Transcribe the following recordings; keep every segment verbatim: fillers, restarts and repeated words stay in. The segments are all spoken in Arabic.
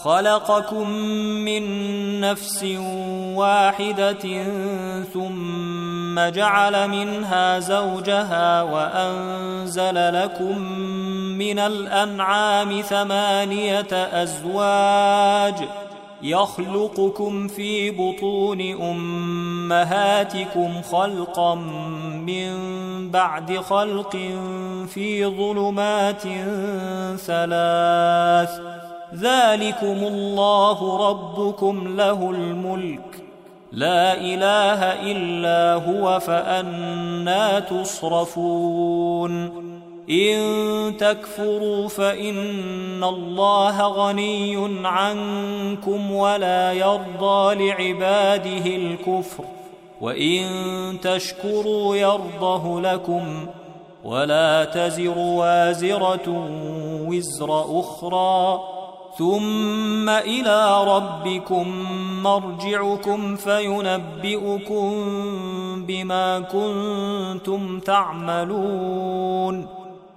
خلقكم من نفس واحدة ثم جعل منها زوجها وأنزل لكم من الأنعام ثمانية أزواج يخلقكم في بطون أمهاتكم خلقا من بعد خلق في ظلمات ثلاث ذلكم الله ربكم له الملك لا إله إلا هو فأنى تصرفون إن تكفروا فإن الله غني عنكم ولا يرضى لعباده الكفر وإن تشكروا يرضه لكم ولا تزر وازرة وزر أخرى ثم إلى ربكم مرجعكم فينبئكم بما كنتم تعملون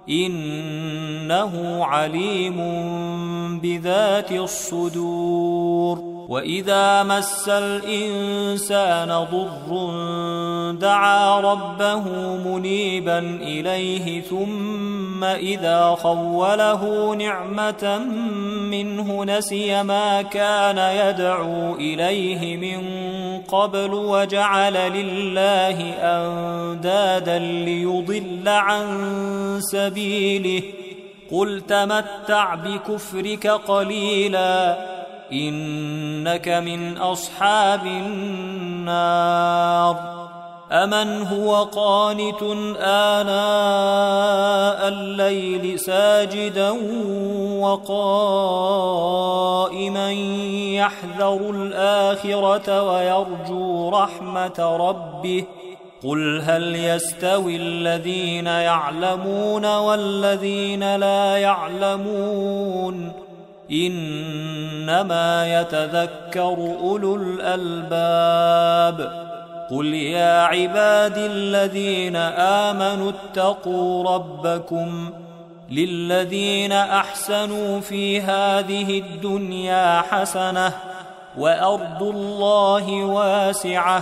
إنه عليم بذات الصدور وإذا مس الإنسان ضر دعا ربه منيبا إليه ثم إذا خوله نعمة منه نسي ما كان يدعو إليه من قبل وجعل لله أندادا ليضل عن سبيله قل تمتع بكفرك قليلا إنك من أصحاب النار أمن هو قانت آناء الليل ساجدا وقائما يحذر الآخرة ويرجو رحمة ربه قل هل يستوي الذين يعلمون والذين لا يعلمون إنما يتذكر أولو الألباب قل يا عبادي الذين آمنوا اتقوا ربكم للذين أحسنوا في هذه الدنيا حسنة وأرض الله واسعة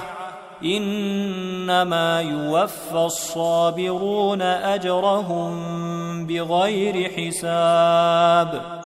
إنما يوفى الصابرون أجرهم بغير حساب